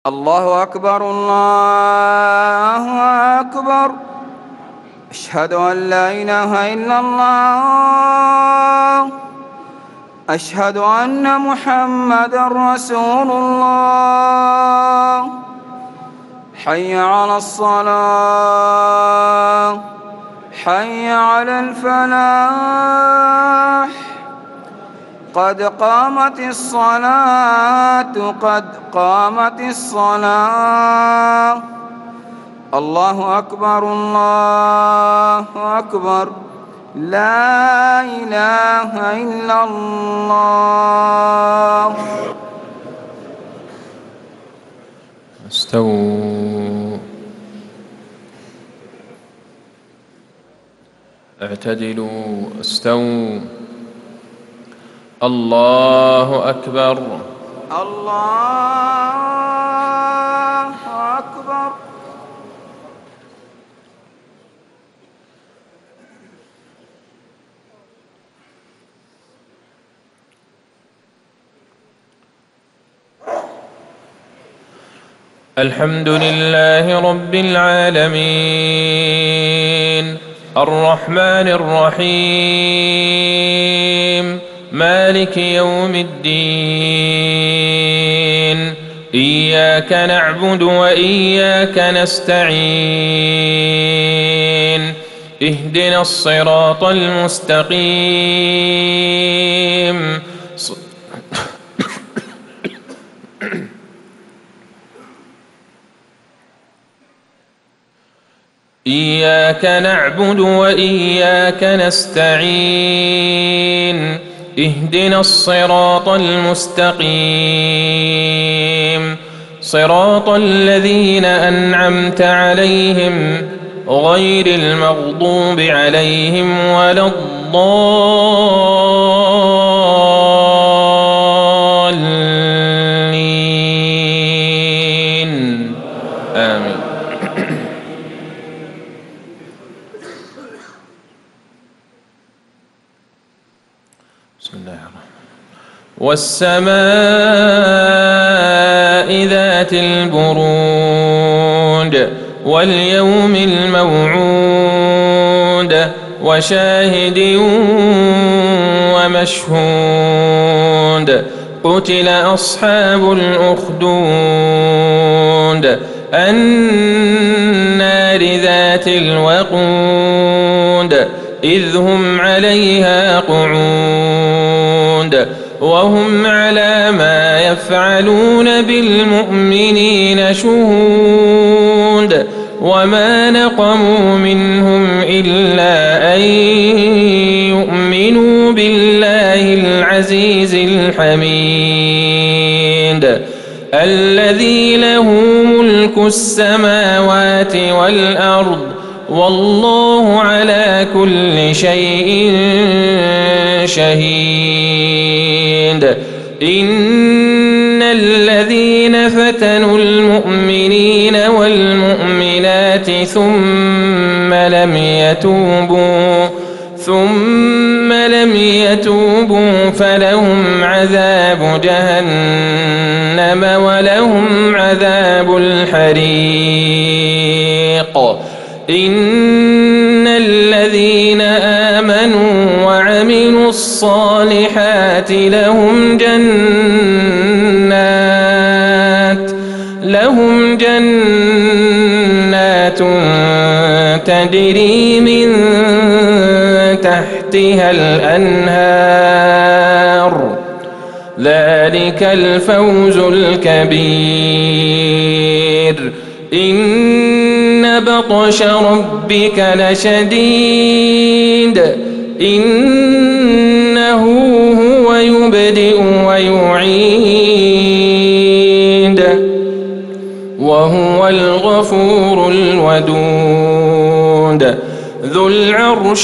الله أكبر الله أكبر. أشهد أن لا إله إلا الله. أشهد أن محمدًا رسول الله. حي على الصلاة، حي على الفلاح. قد قامت الصلاة، قد قامت الصلاة. الله أكبر الله أكبر. لا إله إلا الله. استووا، اعتدلوا، استووا. الله أكبر الله أكبر. الحمد لله رب العالمين، الرحمن الرحيم، مالك يوم الدين. إياك نعبد وإياك نستعين. اهدنا الصراط المستقيم. إياك نعبد وإياك نستعين. اهدنا الصراط المستقيم، صراط الذين أنعمت عليهم غير المغضوب عليهم ولا الضالين. آمين. بسم الله الرحمن الرحيم. والسماء ذات البروج واليوم الموعود وشاهد ومشهود. قتل أصحاب الأخدود النار ذات الوقود إذ هم عليها قعود وهم على ما يفعلون بالمؤمنين شهود. وما نقموا منهم إلا أن يؤمنوا بالله العزيز الحميد الذي له ملك السماوات والأرض والله على كل شيء شهيد. إن الذين فتنوا المؤمنين والمؤمنات ثم لم يتوبوا فلهم عذاب جهنم ولهم عذاب الحريق. إن الذين آمنوا وعملوا الصالحات لهم جنات تجري من تحتها الأنهار. ذلك الفوز الكبير. إن بطش ربك لشديد. إنه هو يبدئ ويعيد وهو الغفور الودود ذو العرش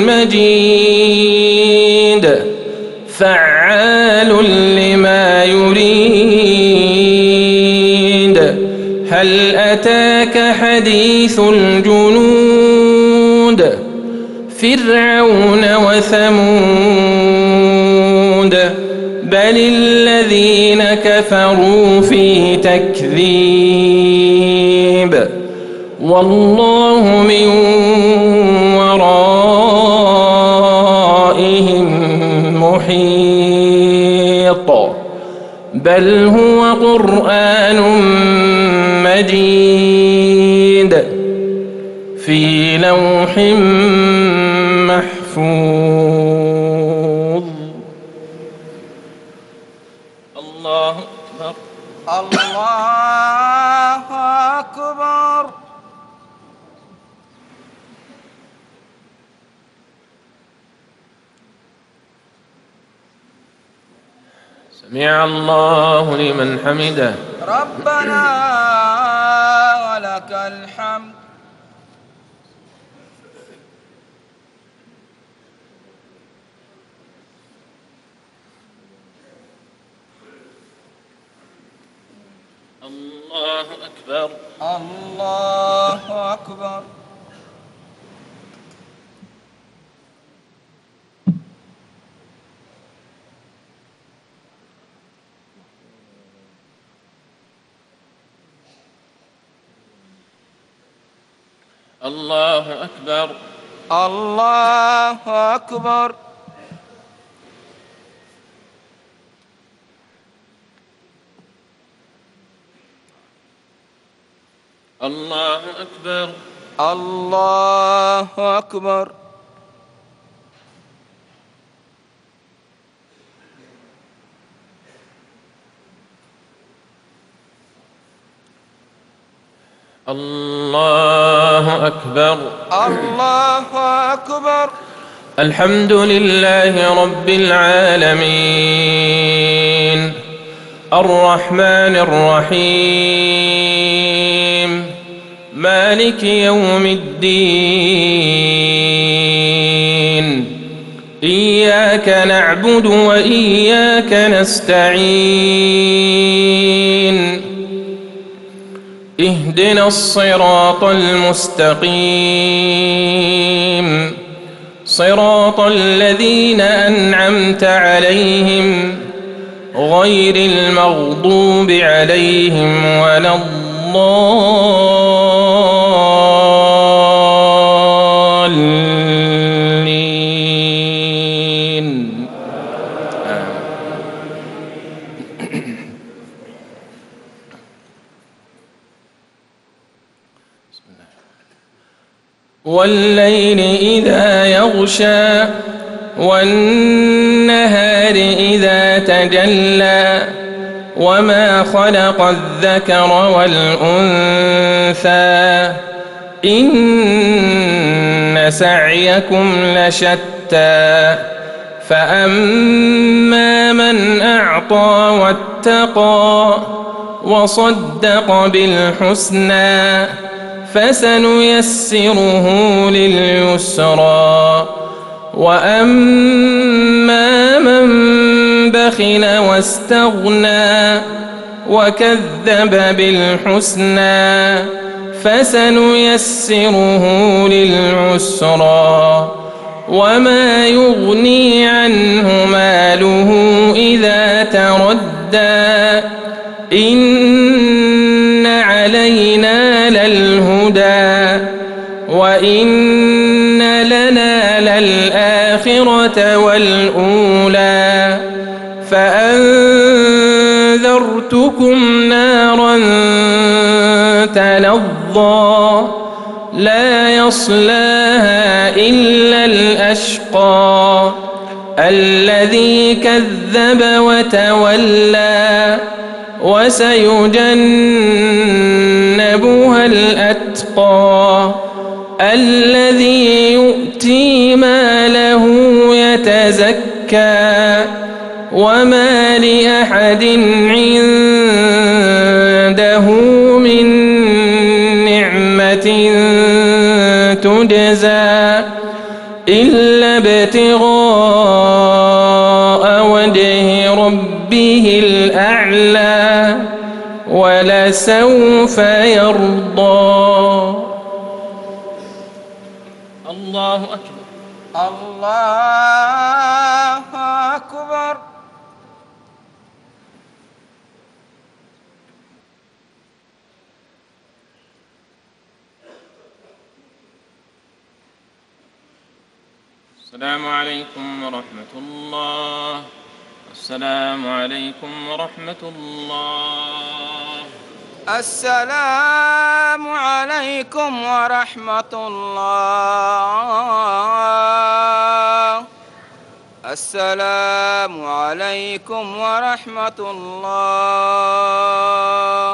المجيد فعال لما يريد. هل أتاك حديث الجنود فرعون وثمود بل الذين كفروا في تكذيب والله من ورائهم محيط بل هو قرآن مجيد في لوح محفوظ. الله أكبر. الله أكبر. سمع الله لمن حمده. ربنا ولك الحمد. الله أكبر. الله أكبر. الله أكبر. الله أكبر. الله أكبر. الله أكبر. الله أكبر. الله أكبر. الحمد لله رب العالمين الرحمن الرحيم مالك يوم الدين إياك نعبد وإياك نستعين اهدنا الصراط المستقيم صراط الذين أنعمت عليهم غير المغضوب عليهم ولا الضالين. والليل إذا يغشى والنهار إذا تجلى وما خلق الذكر والأنثى إن سعيكم لشتى فأما من أعطى واتقى وصدق بالحسنى فسنيسره لليسرى وأما من بخل واستغنى وكذب بالحسنى فسنيسره للعسرى وما يغني عنه ماله إذا تردى إن علينا للهدى وإن لنا للآخرة والأولى فأنذرتكم نارا تلظى لا يصلاها إلا الأشقى الذي كذب وتولى وسيجنبها الأتقى الذي يؤتي ماله يتزكى وما لأحد عنده من نعمة تجزى إلا ابتغاء وجه ربه الأعلى ولسوف يرضى. الله أكبر. الله أكبر. السلام عليكم ورحمة الله. السلام عليكم ورحمة الله. السلام عليكم ورحمة الله. السلام عليكم ورحمة الله.